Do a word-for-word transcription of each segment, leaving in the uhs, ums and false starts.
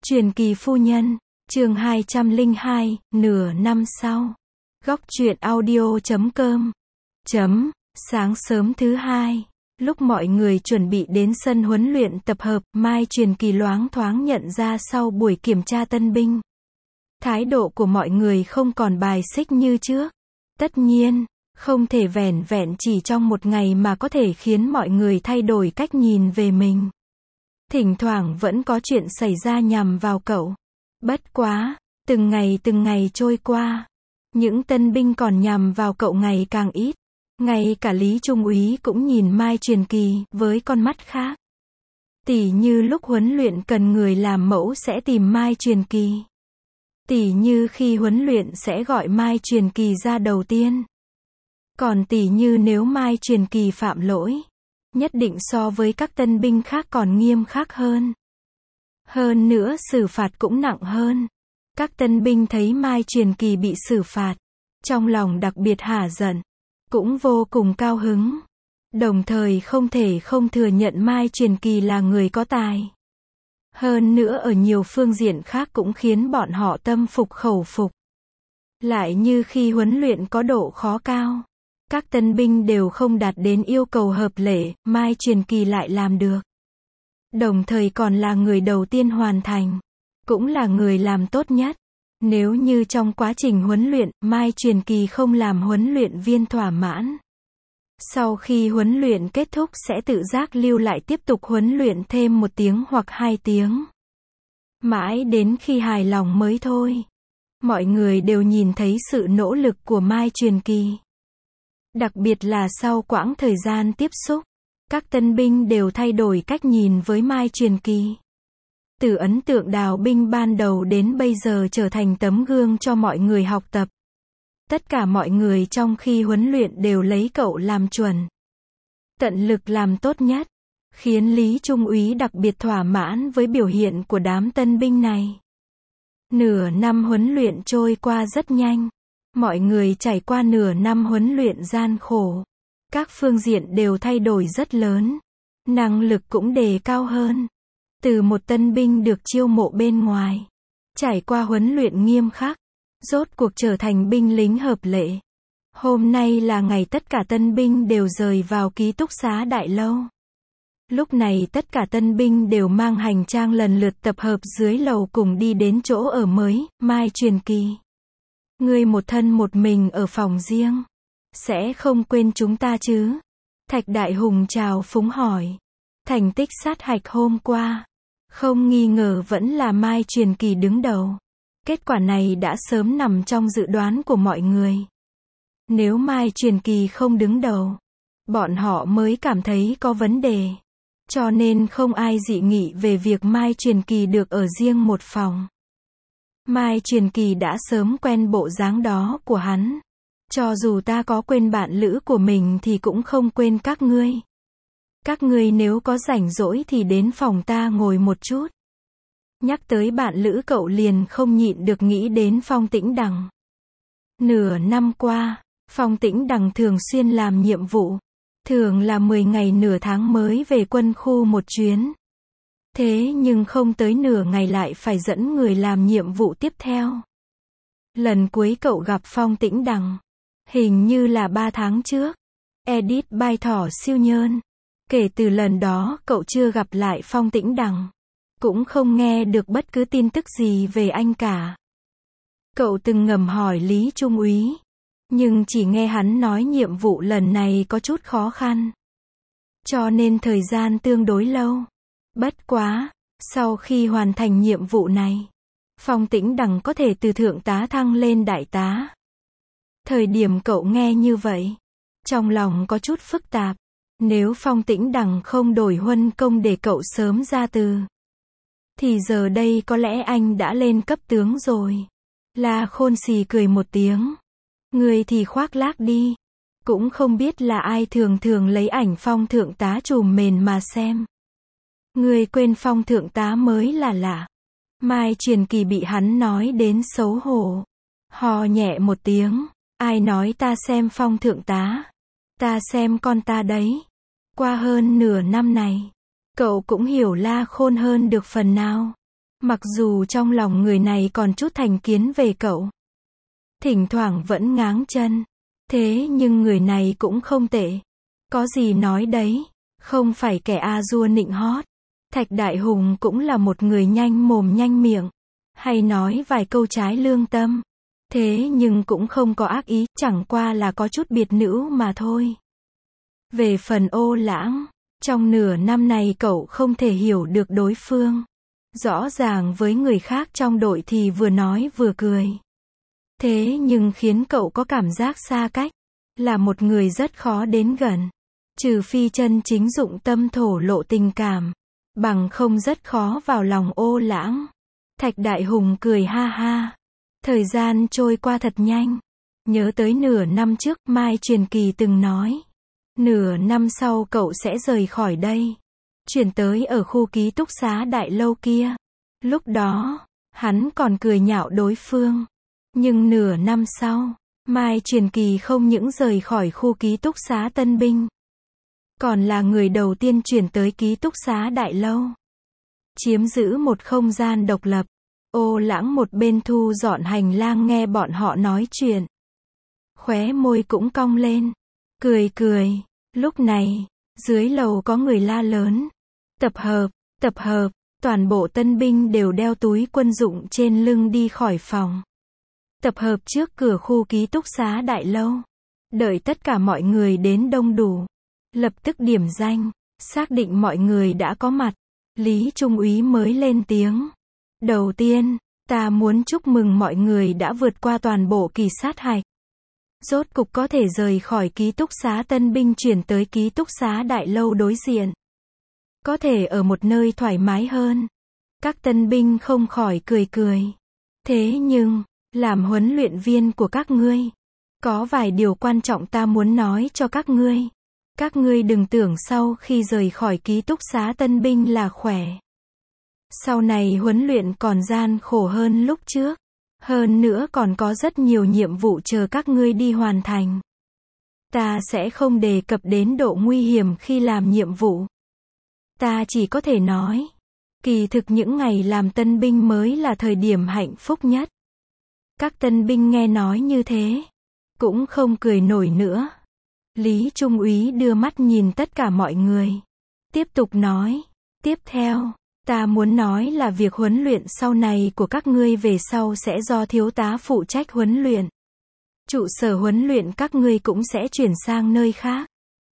Truyền kỳ phu nhân, chương hai trăm lẻ hai, nửa năm sau. Góc truyện audio chấm com. Chấm, sáng sớm thứ hai, lúc mọi người chuẩn bị đến sân huấn luyện tập hợp, Mai Truyền Kỳ loáng thoáng nhận ra sau buổi kiểm tra tân binh. Thái độ của mọi người không còn bài xích như trước. Tất nhiên, không thể vẻn vẹn chỉ trong một ngày mà có thể khiến mọi người thay đổi cách nhìn về mình. Thỉnh thoảng vẫn có chuyện xảy ra nhằm vào cậu. Bất quá, từng ngày từng ngày trôi qua, những tân binh còn nhằm vào cậu ngày càng ít. Ngay cả Lý Trung úy cũng nhìn Mai Truyền Kỳ với con mắt khác. Tỉ như lúc huấn luyện cần người làm mẫu sẽ tìm Mai Truyền Kỳ. Tỉ như khi huấn luyện sẽ gọi Mai Truyền Kỳ ra đầu tiên. Còn tỉ như nếu Mai Truyền Kỳ phạm lỗi, nhất định so với các tân binh khác còn nghiêm khắc hơn. Hơn nữa xử phạt cũng nặng hơn. Các tân binh thấy Mai Truyền Kỳ bị xử phạt, trong lòng đặc biệt hả giận, cũng vô cùng cao hứng. Đồng thời không thể không thừa nhận Mai Truyền Kỳ là người có tài. Hơn nữa ở nhiều phương diện khác cũng khiến bọn họ tâm phục khẩu phục. Lại như khi huấn luyện có độ khó cao, các tân binh đều không đạt đến yêu cầu hợp lệ, Mai Truyền Kỳ lại làm được. Đồng thời còn là người đầu tiên hoàn thành, cũng là người làm tốt nhất. Nếu như trong quá trình huấn luyện, Mai Truyền Kỳ không làm huấn luyện viên thỏa mãn, sau khi huấn luyện kết thúc sẽ tự giác lưu lại tiếp tục huấn luyện thêm một tiếng hoặc hai tiếng. Mãi đến khi hài lòng mới thôi. Mọi người đều nhìn thấy sự nỗ lực của Mai Truyền Kỳ. Đặc biệt là sau quãng thời gian tiếp xúc, các tân binh đều thay đổi cách nhìn với Mai Truyền Kỳ. Từ ấn tượng đào binh ban đầu đến bây giờ trở thành tấm gương cho mọi người học tập. Tất cả mọi người trong khi huấn luyện đều lấy cậu làm chuẩn. Tận lực làm tốt nhất, khiến Lý Trung úy đặc biệt thỏa mãn với biểu hiện của đám tân binh này. Nửa năm huấn luyện trôi qua rất nhanh. Mọi người trải qua nửa năm huấn luyện gian khổ. Các phương diện đều thay đổi rất lớn. Năng lực cũng đề cao hơn. Từ một tân binh được chiêu mộ bên ngoài, trải qua huấn luyện nghiêm khắc, rốt cuộc trở thành binh lính hợp lệ. Hôm nay là ngày tất cả tân binh đều rời vào ký túc xá Đại Lâu. Lúc này tất cả tân binh đều mang hành trang lần lượt tập hợp dưới lầu cùng đi đến chỗ ở mới, Mai Truyền Kỳ. Ngươi một thân một mình ở phòng riêng, sẽ không quên chúng ta chứ? Thạch Đại Hùng chào phúng hỏi. Thành tích sát hạch hôm qua, không nghi ngờ vẫn là Mai Truyền Kỳ đứng đầu. Kết quả này đã sớm nằm trong dự đoán của mọi người. Nếu Mai Truyền Kỳ không đứng đầu, bọn họ mới cảm thấy có vấn đề. Cho nên không ai dị nghị về việc Mai Truyền Kỳ được ở riêng một phòng. Mai Truyền Kỳ đã sớm quen bộ dáng đó của hắn. Cho dù ta có quên bạn lữ của mình thì cũng không quên các ngươi. Các ngươi nếu có rảnh rỗi thì đến phòng ta ngồi một chút. Nhắc tới bạn lữ cậu liền không nhịn được nghĩ đến Phong Tĩnh Đằng. Nửa năm qua, Phong Tĩnh Đằng thường xuyên làm nhiệm vụ. Thường là mười ngày nửa tháng mới về quân khu một chuyến. Thế nhưng không tới nửa ngày lại phải dẫn người làm nhiệm vụ tiếp theo. Lần cuối cậu gặp Phong Tĩnh Đằng, hình như là ba tháng trước. Edit Bai Thỏ Siêu Nhơn. Kể từ lần đó cậu chưa gặp lại Phong Tĩnh Đằng. Cũng không nghe được bất cứ tin tức gì về anh cả. Cậu từng ngầm hỏi Lý Trung úy, nhưng chỉ nghe hắn nói nhiệm vụ lần này có chút khó khăn. Cho nên thời gian tương đối lâu. Bất quá, sau khi hoàn thành nhiệm vụ này, Phong Tĩnh Đằng có thể từ thượng tá thăng lên đại tá. Thời điểm cậu nghe như vậy, trong lòng có chút phức tạp. Nếu Phong Tĩnh Đằng không đổi huân công để cậu sớm ra từ, thì giờ đây có lẽ anh đã lên cấp tướng rồi. La Khôn xì cười một tiếng. Người thì khoác lác đi. Cũng không biết là ai thường thường lấy ảnh Phong thượng tá trùm mền mà xem. Người quên Phong thượng tá mới là lạ. Mai Truyền Kỳ bị hắn nói đến xấu hổ. Hò nhẹ một tiếng. Ai nói ta xem Phong thượng tá? Ta xem con ta đấy. Qua hơn nửa năm này, cậu cũng hiểu La Khôn hơn được phần nào. Mặc dù trong lòng người này còn chút thành kiến về cậu. Thỉnh thoảng vẫn ngáng chân. Thế nhưng người này cũng không tệ. Có gì nói đấy. Không phải kẻ a dua nịnh hót. Thạch Đại Hùng cũng là một người nhanh mồm nhanh miệng. Hay nói vài câu trái lương tâm. Thế nhưng cũng không có ác ý, chẳng qua là có chút biệt nữ mà thôi. Về phần Ô Lãng, trong nửa năm này cậu không thể hiểu được đối phương. Rõ ràng với người khác trong đội thì vừa nói vừa cười. Thế nhưng khiến cậu có cảm giác xa cách. Là một người rất khó đến gần. Trừ phi chân chính dụng tâm thổ lộ tình cảm. Bằng không rất khó vào lòng Ô Lãng. Thạch Đại Hùng cười ha ha. Thời gian trôi qua thật nhanh. Nhớ tới nửa năm trước Mai Truyền Kỳ từng nói. Nửa năm sau cậu sẽ rời khỏi đây. Chuyển tới ở khu ký túc xá đại lâu kia. Lúc đó, hắn còn cười nhạo đối phương. Nhưng nửa năm sau, Mai Truyền Kỳ không những rời khỏi khu ký túc xá Tân Binh. Còn là người đầu tiên chuyển tới ký túc xá đại lâu. Chiếm giữ một không gian độc lập. Ô Lãng một bên thu dọn hành lang nghe bọn họ nói chuyện. Khóe môi cũng cong lên. Cười cười. Lúc này, dưới lầu có người la lớn. Tập hợp, tập hợp. Toàn bộ tân binh đều đeo túi quân dụng trên lưng đi khỏi phòng. Tập hợp trước cửa khu ký túc xá đại lâu. Đợi tất cả mọi người đến đông đủ. Lập tức điểm danh. Xác định mọi người đã có mặt. Lý Trung úy mới lên tiếng. Đầu tiên, ta muốn chúc mừng mọi người đã vượt qua toàn bộ kỳ sát hạch. Rốt cục có thể rời khỏi ký túc xá tân binh chuyển tới ký túc xá đại lâu đối diện. Có thể ở một nơi thoải mái hơn. Các tân binh không khỏi cười cười. Thế nhưng, làm huấn luyện viên của các ngươi, có vài điều quan trọng ta muốn nói cho các ngươi. Các ngươi đừng tưởng sau khi rời khỏi ký túc xá tân binh là khỏe. Sau này huấn luyện còn gian khổ hơn lúc trước. Hơn nữa còn có rất nhiều nhiệm vụ chờ các ngươi đi hoàn thành. Ta sẽ không đề cập đến độ nguy hiểm khi làm nhiệm vụ. Ta chỉ có thể nói, kỳ thực những ngày làm tân binh mới là thời điểm hạnh phúc nhất. Các tân binh nghe nói như thế, cũng không cười nổi nữa. Lý Trung úy đưa mắt nhìn tất cả mọi người. Tiếp tục nói, tiếp theo, ta muốn nói là việc huấn luyện sau này của các ngươi về sau sẽ do thiếu tá phụ trách huấn luyện. Trụ sở huấn luyện các ngươi cũng sẽ chuyển sang nơi khác.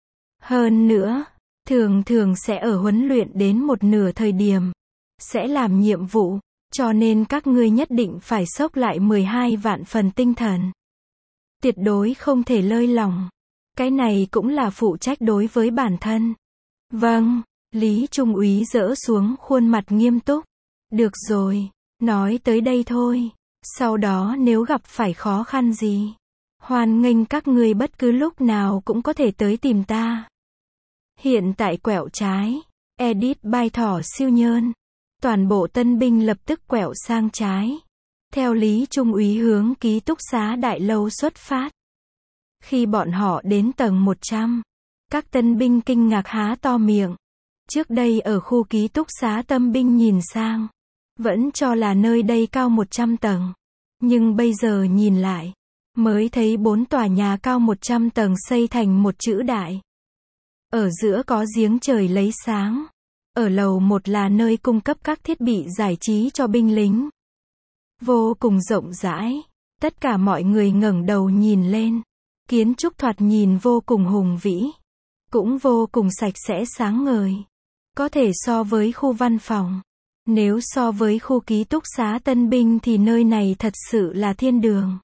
Hơn nữa, thường thường sẽ ở huấn luyện đến một nửa thời điểm, sẽ làm nhiệm vụ, cho nên các ngươi nhất định phải xốc lại mười hai vạn phần tinh thần. Tuyệt đối không thể lơi lỏng. Cái này cũng là phụ trách đối với bản thân. Vâng, Lý Trung úy dỡ xuống khuôn mặt nghiêm túc. Được rồi, nói tới đây thôi. Sau đó nếu gặp phải khó khăn gì, hoan nghênh các ngươi bất cứ lúc nào cũng có thể tới tìm ta. Hiện tại quẹo trái, edit by Thỏ Siêu Nhơn. Toàn bộ tân binh lập tức quẹo sang trái. Theo Lý Trung úy hướng ký túc xá đại lâu xuất phát. Khi bọn họ đến tầng một trăm, các tân binh kinh ngạc há to miệng. Trước đây ở khu ký túc xá tân binh nhìn sang, vẫn cho là nơi đây cao một trăm tầng. Nhưng bây giờ nhìn lại, mới thấy bốn tòa nhà cao một trăm tầng xây thành một chữ đại. Ở giữa có giếng trời lấy sáng. Ở lầu một là nơi cung cấp các thiết bị giải trí cho binh lính. Vô cùng rộng rãi. Tất cả mọi người ngẩng đầu nhìn lên. Kiến trúc thoạt nhìn vô cùng hùng vĩ. Cũng vô cùng sạch sẽ sáng ngời. Có thể so với khu văn phòng. Nếu so với khu ký túc xá tân binh thì nơi này thật sự là thiên đường.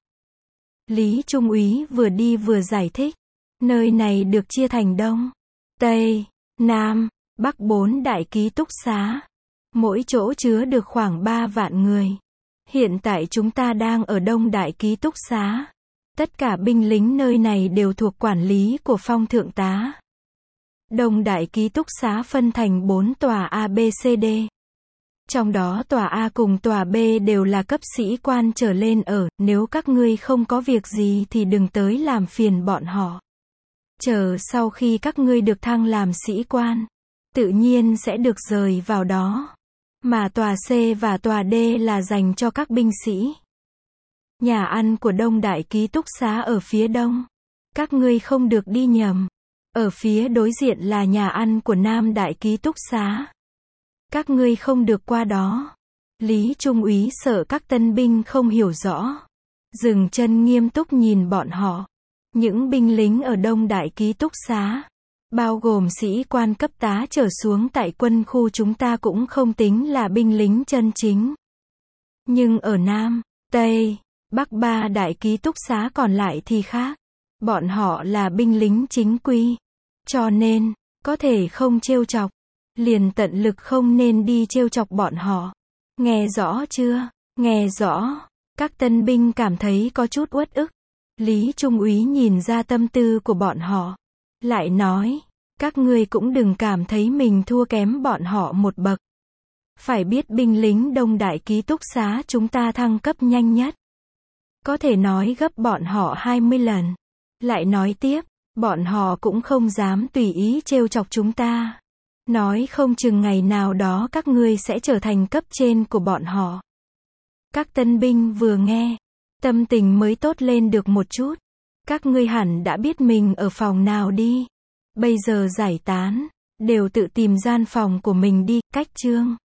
Lý Trung úy vừa đi vừa giải thích. Nơi này được chia thành Đông, Tây, Nam, Bắc bốn đại ký túc xá. Mỗi chỗ chứa được khoảng ba vạn người. Hiện tại chúng ta đang ở Đông đại ký túc xá. Tất cả binh lính nơi này đều thuộc quản lý của Phong thượng tá. Đông đại ký túc xá phân thành bốn tòa A, B, C, D. Trong đó tòa A cùng tòa B đều là cấp sĩ quan trở lên ở, nếu các ngươi không có việc gì thì đừng tới làm phiền bọn họ. Chờ sau khi các ngươi được thăng làm sĩ quan, tự nhiên sẽ được rời vào đó. mà tòa C và tòa D là dành cho các binh sĩ. Nhà ăn của Đông Đại ký túc xá ở phía đông. Các ngươi không được đi nhầm. Ở phía đối diện là nhà ăn của Nam Đại ký túc xá. Các ngươi không được qua đó. Lý Trung úy sợ các tân binh không hiểu rõ. Dừng chân nghiêm túc nhìn bọn họ. Những binh lính ở Đông Đại ký túc xá, bao gồm sĩ quan cấp tá trở xuống tại quân khu chúng ta cũng không tính là binh lính chân chính. Nhưng ở Nam, Tây, Bắc ba đại ký túc xá còn lại thì khác. Bọn họ là binh lính chính quy. Cho nên, có thể không trêu chọc. Liền tận lực không nên đi trêu chọc bọn họ. Nghe rõ chưa? Nghe rõ. Các tân binh cảm thấy có chút uất ức. Lý Trung úy nhìn ra tâm tư của bọn họ. Lại nói, các ngươi cũng đừng cảm thấy mình thua kém bọn họ một bậc. Phải biết binh lính Đông Đại ký túc xá chúng ta thăng cấp nhanh nhất. Có thể nói gấp bọn họ hai mươi lần. Lại nói tiếp, bọn họ cũng không dám tùy ý trêu chọc chúng ta. Nói không chừng ngày nào đó các ngươi sẽ trở thành cấp trên của bọn họ. Các tân binh vừa nghe, tâm tình mới tốt lên được một chút. Các ngươi hẳn đã biết mình ở phòng nào đi. Bây giờ giải tán, đều tự tìm gian phòng của mình đi, cách chương.